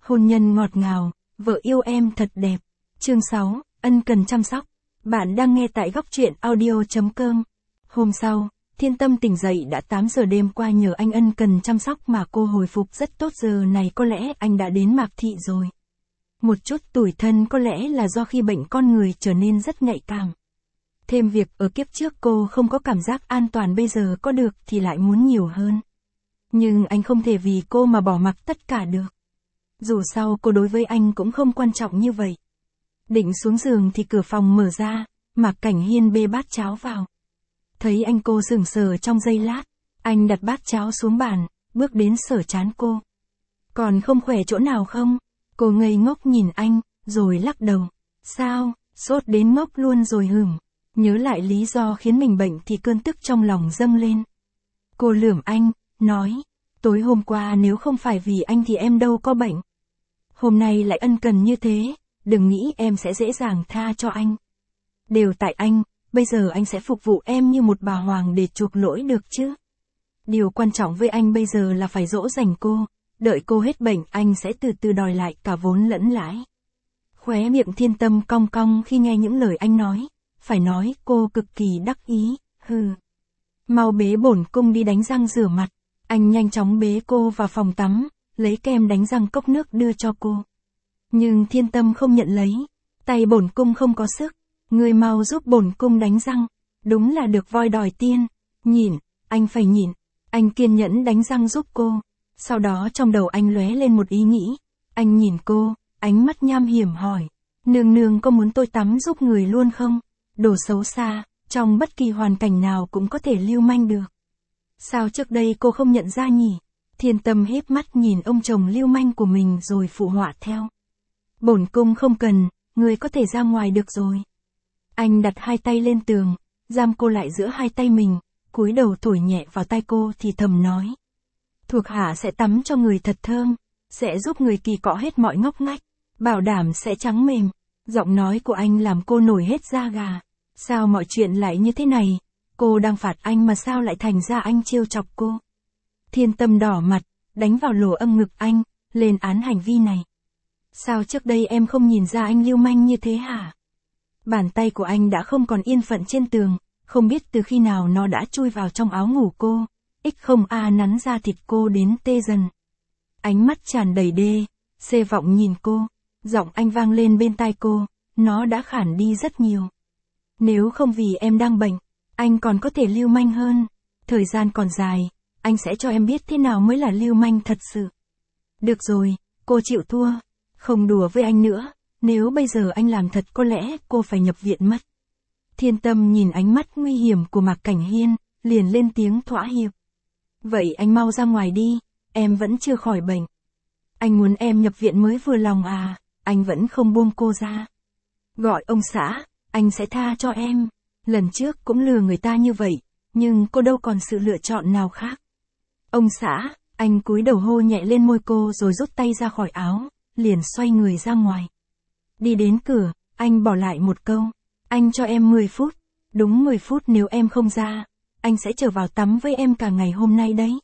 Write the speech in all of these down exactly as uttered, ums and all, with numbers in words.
Hôn nhân ngọt ngào, vợ yêu em thật đẹp. Chương sáu, ân cần chăm sóc. Bạn đang nghe tại góc truyện audio chấm com. Hôm sau, Thiên Tâm tỉnh dậy đã tám giờ đêm qua nhờ anh ân cần chăm sóc mà cô hồi phục rất tốt, giờ này có lẽ anh đã đến Mạc Thị rồi. Một chút tủi thân có lẽ là do khi bệnh con người trở nên rất nhạy cảm. Thêm việc ở kiếp trước cô không có cảm giác an toàn, bây giờ có được thì lại muốn nhiều hơn. Nhưng anh không thể vì cô mà bỏ mặc tất cả được. Dù sao cô đối với anh cũng không quan trọng như vậy. Định xuống giường thì cửa phòng mở ra, Mạc Cảnh Hiên bê bát cháo vào. Thấy anh cô sững sờ trong giây lát, anh đặt bát cháo xuống bàn, bước đến sờ trán cô. Còn không khỏe chỗ nào không? Cô ngây ngốc nhìn anh, rồi lắc đầu. Sao, sốt đến ngốc luôn rồi hửng. Nhớ lại lý do khiến mình bệnh thì cơn tức trong lòng dâng lên. Cô lườm anh, nói, tối hôm qua nếu không phải vì anh thì em đâu có bệnh. Hôm nay lại ân cần như thế, đừng nghĩ em sẽ dễ dàng tha cho anh. Đều tại anh, bây giờ anh sẽ phục vụ em như một bà hoàng để chuộc lỗi được chứ. Điều quan trọng với anh bây giờ là phải dỗ dành cô, đợi cô hết bệnh anh sẽ từ từ đòi lại cả vốn lẫn lãi. Khóe miệng Thiên Tâm cong cong khi nghe những lời anh nói, phải nói cô cực kỳ đắc ý, hừ. Mau bế bổn cung đi đánh răng rửa mặt. Anh nhanh chóng bế cô vào phòng tắm, lấy kem đánh răng cốc nước đưa cho cô. Nhưng Thiên Tâm không nhận lấy, tay bổn cung không có sức, người mau giúp bổn cung đánh răng. Đúng là được voi đòi tiên, nhịn, anh phải nhịn. Anh kiên nhẫn đánh răng giúp cô. Sau đó trong đầu anh lóe lên một ý nghĩ, anh nhìn cô, ánh mắt nham hiểm hỏi, nương nương có muốn tôi tắm giúp người luôn không? Đồ xấu xa, trong bất kỳ hoàn cảnh nào cũng có thể lưu manh được. Sao trước đây cô không nhận ra nhỉ? Thiên Tâm híp mắt nhìn ông chồng lưu manh của mình rồi phụ họa theo. Bổn cung không cần, người có thể ra ngoài được rồi. Anh đặt hai tay lên tường, giam cô lại giữa hai tay mình, cúi đầu thổi nhẹ vào tai cô thì thầm nói. Thuộc hạ sẽ tắm cho người thật thơm, sẽ giúp người kỳ cọ hết mọi ngóc ngách, bảo đảm sẽ trắng mềm. Giọng nói của anh làm cô nổi hết da gà. Sao mọi chuyện lại như thế này? Cô đang phạt anh mà sao lại thành ra anh trêu chọc cô? Thiên Tâm đỏ mặt, đánh vào lỗ âm ngực anh, lên án hành vi này. Sao trước đây em không nhìn ra anh lưu manh như thế hả? Bàn tay của anh đã không còn yên phận trên tường, không biết từ khi nào nó đã chui vào trong áo ngủ cô, ích không a nắn ra thịt cô đến tê dần. Ánh mắt tràn đầy đê, xê vọng nhìn cô, giọng anh vang lên bên tai cô, nó đã khản đi rất nhiều. Nếu không vì em đang bệnh, anh còn có thể lưu manh hơn. Thời gian còn dài, anh sẽ cho em biết thế nào mới là lưu manh thật sự. Được rồi, cô chịu thua, không đùa với anh nữa, nếu bây giờ anh làm thật có lẽ cô phải nhập viện mất. Thiên Tâm nhìn ánh mắt nguy hiểm của Mạc Cảnh Hiên, liền lên tiếng thỏa hiệp. Vậy anh mau ra ngoài đi, em vẫn chưa khỏi bệnh. Anh muốn em nhập viện mới vừa lòng à, anh vẫn không buông cô ra. Gọi ông xã, anh sẽ tha cho em. Lần trước cũng lừa người ta như vậy, nhưng cô đâu còn sự lựa chọn nào khác. Ông xã, anh cúi đầu hô nhẹ lên môi cô rồi rút tay ra khỏi áo, liền xoay người ra ngoài. Đi đến cửa, anh bỏ lại một câu, anh cho em mười phút, đúng mười phút nếu em không ra, anh sẽ trở vào tắm với em cả ngày hôm nay đấy.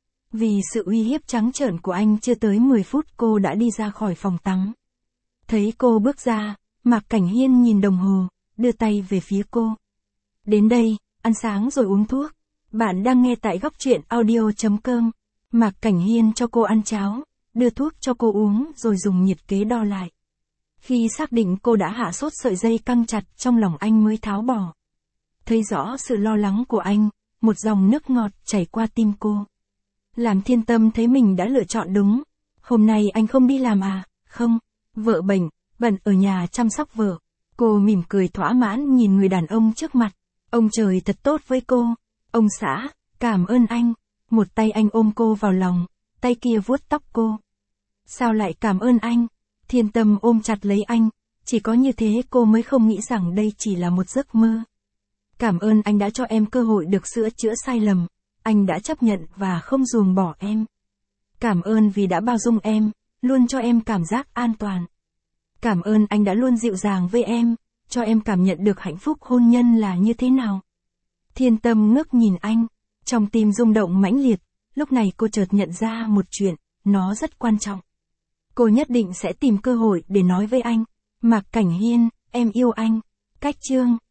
Vì sự uy hiếp trắng trợn của anh chưa tới mười phút cô đã đi ra khỏi phòng tắm. Thấy cô bước ra, Mạc Cảnh Hiên nhìn đồng hồ, đưa tay về phía cô. Đến đây, ăn sáng rồi uống thuốc. Bạn đang nghe tại góc truyện audio chấm com. Mạc Cảnh Hiên cho cô ăn cháo, đưa thuốc cho cô uống rồi dùng nhiệt kế đo lại. Khi xác định cô đã hạ sốt, sợi dây căng chặt trong lòng anh mới tháo bỏ. Thấy rõ sự lo lắng của anh, một dòng nước ngọt chảy qua tim cô. Làm Thiên Tâm thấy mình đã lựa chọn đúng. Hôm nay anh không đi làm à? Không, vợ bệnh, bận ở nhà chăm sóc vợ. Cô mỉm cười thỏa mãn nhìn người đàn ông trước mặt. Ông trời thật tốt với cô. Ông xã, cảm ơn anh. Một tay anh ôm cô vào lòng, tay kia vuốt tóc cô. Sao lại cảm ơn anh? Thiên Tâm ôm chặt lấy anh. Chỉ có như thế cô mới không nghĩ rằng đây chỉ là một giấc mơ. Cảm ơn anh đã cho em cơ hội được sửa chữa sai lầm. Anh đã chấp nhận và không ruồng bỏ em. Cảm ơn vì đã bao dung em, luôn cho em cảm giác an toàn. Cảm ơn anh đã luôn dịu dàng với em, cho em cảm nhận được hạnh phúc hôn nhân là như thế nào. Thiên Tâm ngước nhìn anh, trong tim rung động mãnh liệt, lúc này cô chợt nhận ra một chuyện, nó rất quan trọng. Cô nhất định sẽ tìm cơ hội để nói với anh. Mạc Cảnh Hiên, em yêu anh. Cách chương